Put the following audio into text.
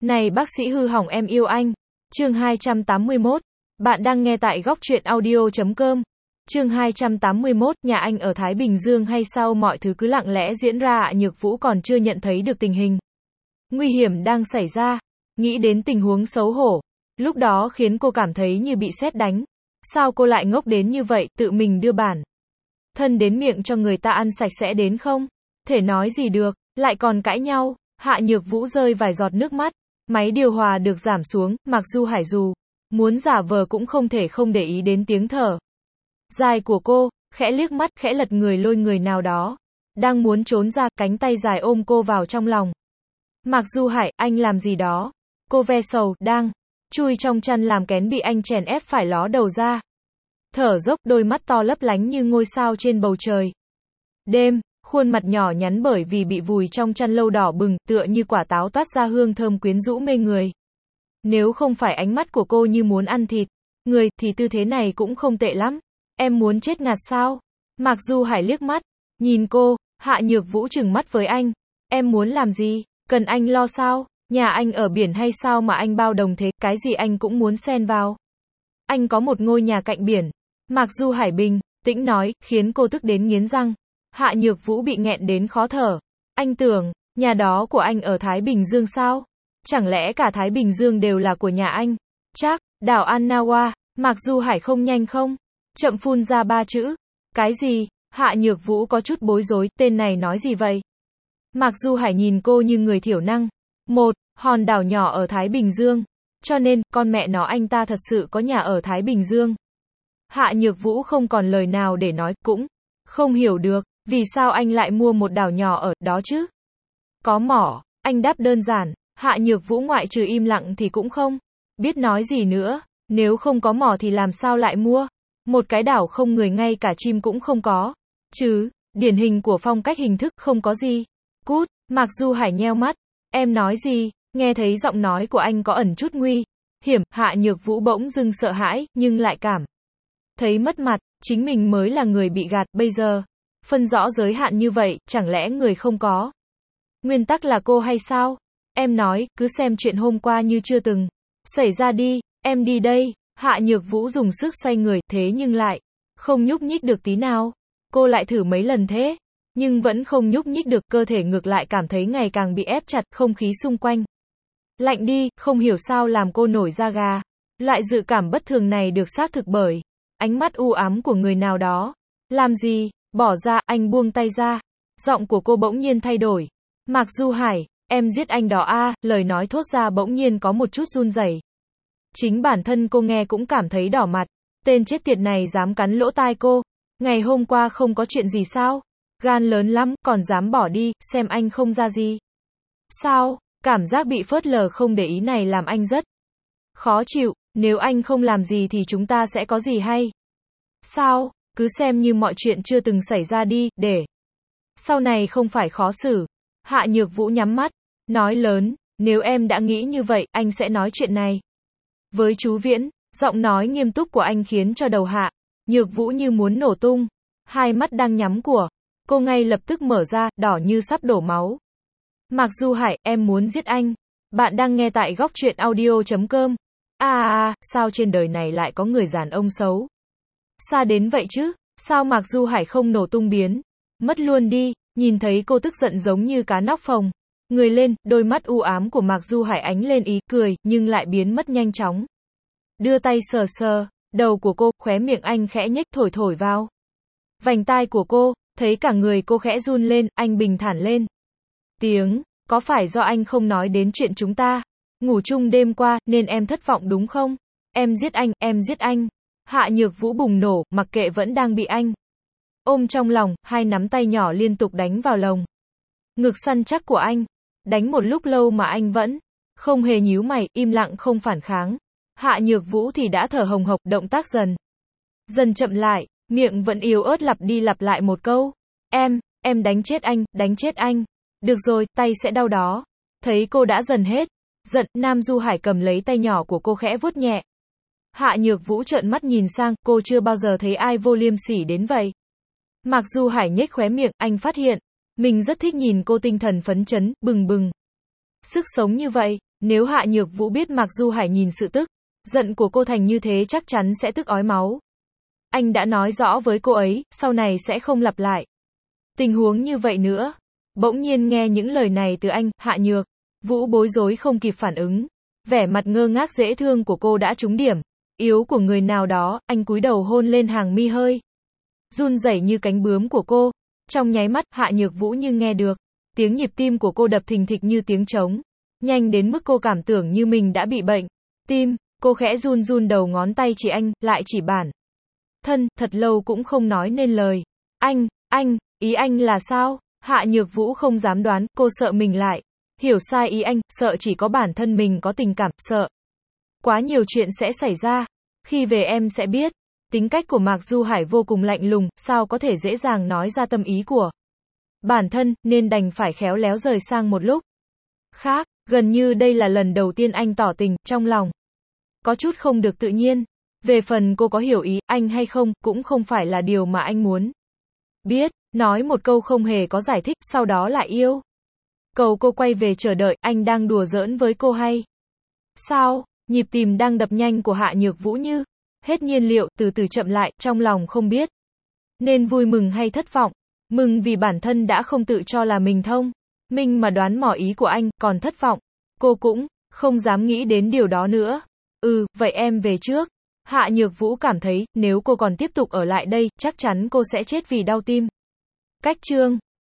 Này bác sĩ hư hỏng em yêu anh. Chương 281. Bạn đang nghe tại góc truyện audio.com. Chương 281, nhà anh ở Thái Bình Dương hay sao mọi thứ cứ lặng lẽ diễn ra ạ? Nhược Vũ còn chưa nhận thấy được tình hình nguy hiểm đang xảy ra. Nghĩ đến tình huống xấu hổ, lúc đó khiến cô cảm thấy như bị sét đánh. Sao cô lại ngốc đến như vậy, tự mình đưa bản thân đến miệng cho người ta ăn sạch sẽ đến không? Thể nói gì được, lại còn cãi nhau. Hạ Nhược Vũ rơi vài giọt nước mắt. Máy điều hòa được giảm xuống, mặc dù Hải dù muốn giả vờ cũng không thể không để ý đến tiếng thở dài của cô, khẽ liếc mắt, khẽ lật người lôi người nào đó đang muốn trốn ra, cánh tay dài ôm cô vào trong lòng. Mặc dù Hải, anh làm gì đó? Cô ve sầu, đang chui trong chăn làm kén bị anh chèn ép phải ló đầu ra. Thở dốc, đôi mắt to lấp lánh như ngôi sao trên bầu trời đêm, khuôn mặt nhỏ nhắn bởi vì bị vùi trong chăn lâu đỏ bừng, tựa như quả táo toát ra hương thơm quyến rũ mê người. Nếu không phải ánh mắt của cô như muốn ăn thịt người, thì tư thế này cũng không tệ lắm. Em muốn chết ngạt sao? Mặc dù Hải liếc mắt, nhìn cô, Hạ Nhược Vũ trừng mắt với anh. Em muốn làm gì? Cần anh lo sao? Nhà anh ở biển hay sao mà anh bao đồng thế, cái gì anh cũng muốn xen vào. Anh có một ngôi nhà cạnh biển. Mặc dù Hải bình tĩnh nói, khiến cô tức đến nghiến răng. Hạ Nhược Vũ bị nghẹn đến khó thở. Anh tưởng, nhà đó của anh ở Thái Bình Dương sao? Chẳng lẽ cả Thái Bình Dương đều là của nhà anh? Chắc, đảo An-na-wa. Mặc dù Hải không nhanh không? Chậm phun ra ba chữ. Cái gì? Hạ Nhược Vũ có chút bối rối, tên này nói gì vậy? Mặc dù Hải nhìn cô như người thiểu năng. Một hòn đảo nhỏ ở Thái Bình Dương. Cho nên, con mẹ nó anh ta thật sự có nhà ở Thái Bình Dương. Hạ Nhược Vũ không còn lời nào để nói, cũng không hiểu được, vì sao anh lại mua một đảo nhỏ ở đó chứ? Có mỏ, anh đáp đơn giản. Hạ Nhược Vũ ngoại trừ im lặng thì cũng không biết nói gì nữa. Nếu không có mỏ thì làm sao lại mua? Một cái đảo không người, ngay cả chim cũng không có. Chứ, điển hình của phong cách hình thức, không có gì. Cút. Mặc dù Hải nheo mắt. Em nói gì? Nghe thấy giọng nói của anh có ẩn chút nguy hiểm, Hạ Nhược Vũ bỗng dưng sợ hãi, nhưng lại cảm thấy mất mặt, chính mình mới là người bị gạt, bây giờ phân rõ giới hạn như vậy, chẳng lẽ người không có nguyên tắc là cô hay sao? Em nói, cứ xem chuyện hôm qua như chưa từng xảy ra đi, em đi đây. Hạ Nhược Vũ dùng sức xoay người, thế nhưng lại không nhúc nhích được tí nào. Cô lại thử mấy lần thế, nhưng vẫn không nhúc nhích được, cơ thể ngược lại cảm thấy ngày càng bị ép chặt, không khí xung quanh lạnh đi, không hiểu sao làm cô nổi da gà. Loại dự cảm bất thường này được xác thực bởi ánh mắt u ám của người nào đó. Làm gì? Bỏ ra, anh buông tay ra. Giọng của cô bỗng nhiên thay đổi. Mặc dù Hải, em giết anh đó a, lời nói thốt ra bỗng nhiên có một chút run rẩy. Chính bản thân cô nghe cũng cảm thấy đỏ mặt. Tên chết tiệt này dám cắn lỗ tai cô. Ngày hôm qua không có chuyện gì sao? Gan lớn lắm, còn dám bỏ đi, xem anh không ra gì. Sao? Cảm giác bị phớt lờ không để ý này làm anh rất khó chịu. Nếu anh không làm gì thì chúng ta sẽ có gì hay? Sao? Cứ xem như mọi chuyện chưa từng xảy ra đi, để sau này không phải khó xử. Hạ Nhược Vũ nhắm mắt, nói lớn, nếu em đã nghĩ như vậy, anh sẽ nói chuyện này với chú Viễn. Giọng nói nghiêm túc của anh khiến cho đầu Hạ Nhược Vũ như muốn nổ tung. Hai mắt đang nhắm của cô ngay lập tức mở ra, đỏ như sắp đổ máu. Mặc dù Hải, em muốn giết anh. Bạn đang nghe tại góc truyện audio.com. Sao trên đời này lại có người đàn ông xấu xa đến vậy chứ? Sao Mặc dù Hải không nổ tung biến mất luôn đi? Nhìn thấy cô tức giận giống như cá nóc phồng người lên, đôi mắt u ám của Mặc dù Hải ánh lên ý cười, nhưng lại biến mất nhanh chóng. Đưa tay sờ sờ đầu của cô, khóe miệng anh khẽ nhếch, thổi thổi vào vành tai của cô, thấy cả người cô khẽ run lên, anh bình thản lên tiếng, có phải do anh không nói đến chuyện chúng ta ngủ chung đêm qua, nên em thất vọng đúng không? Em giết anh, em giết anh. Hạ Nhược Vũ bùng nổ, mặc kệ vẫn đang bị anh ôm trong lòng, hai nắm tay nhỏ liên tục đánh vào lồng ngực săn chắc của anh. Đánh một lúc lâu mà anh vẫn không hề nhíu mày, im lặng không phản kháng. Hạ Nhược Vũ thì đã thở hồng hộc, động tác dần chậm lại, miệng vẫn yếu ớt lặp đi lặp lại một câu. Em đánh chết anh, đánh chết anh. Được rồi, tay sẽ đau đó. Thấy cô đã dần hết giận, Nam Du Hải cầm lấy tay nhỏ của cô khẽ vuốt nhẹ. Hạ Nhược Vũ trợn mắt nhìn sang, cô chưa bao giờ thấy ai vô liêm sỉ đến vậy. Mặc dù Hải nhếch khóe miệng, anh phát hiện mình rất thích nhìn cô tinh thần phấn chấn, bừng bừng sức sống như vậy. Nếu Hạ Nhược Vũ biết Mạc Du Hải nhìn sự tức giận của cô thành như thế chắc chắn sẽ tức ói máu. Anh đã nói rõ với cô ấy, sau này sẽ không lặp lại tình huống như vậy nữa. Bỗng nhiên nghe những lời này từ anh, Hạ Nhược Vũ bối rối không kịp phản ứng. Vẻ mặt ngơ ngác dễ thương của cô đã trúng điểm yếu của người nào đó, anh cúi đầu hôn lên hàng mi hơi run rẩy như cánh bướm của cô. Trong nháy mắt, Hạ Nhược Vũ như nghe được tiếng nhịp tim của cô đập thình thịch như tiếng trống, nhanh đến mức cô cảm tưởng như mình đã bị bệnh tim. Cô khẽ run run đầu ngón tay chỉ anh, lại chỉ bản thân, thật lâu cũng không nói nên lời. Anh, ý anh là sao? Hạ Nhược Vũ không dám đoán, cô sợ mình lại hiểu sai ý anh, sợ chỉ có bản thân mình có tình cảm, sợ quá nhiều chuyện sẽ xảy ra. Khi về em sẽ biết. Tính cách của Mạc Du Hải vô cùng lạnh lùng, sao có thể dễ dàng nói ra tâm ý của bản thân, nên đành phải khéo léo rời sang một lúc khác. Gần như đây là lần đầu tiên anh tỏ tình, trong lòng có chút không được tự nhiên. Về phần cô có hiểu ý anh hay không, cũng không phải là điều mà anh muốn biết. Nói một câu không hề có giải thích, sau đó lại yêu cầu cô quay về chờ đợi. Anh đang đùa giỡn với cô hay sao? Nhịp tim đang đập nhanh của Hạ Nhược Vũ như hết nhiên liệu, từ từ chậm lại, trong lòng không biết nên vui mừng hay thất vọng. Mừng vì bản thân đã không tự cho là mình thông minh mà đoán mò ý của anh, còn thất vọng, cô cũng không dám nghĩ đến điều đó nữa. Vậy em về trước. Hạ Nhược Vũ cảm thấy, nếu cô còn tiếp tục ở lại đây, chắc chắn cô sẽ chết vì đau tim. Cách chương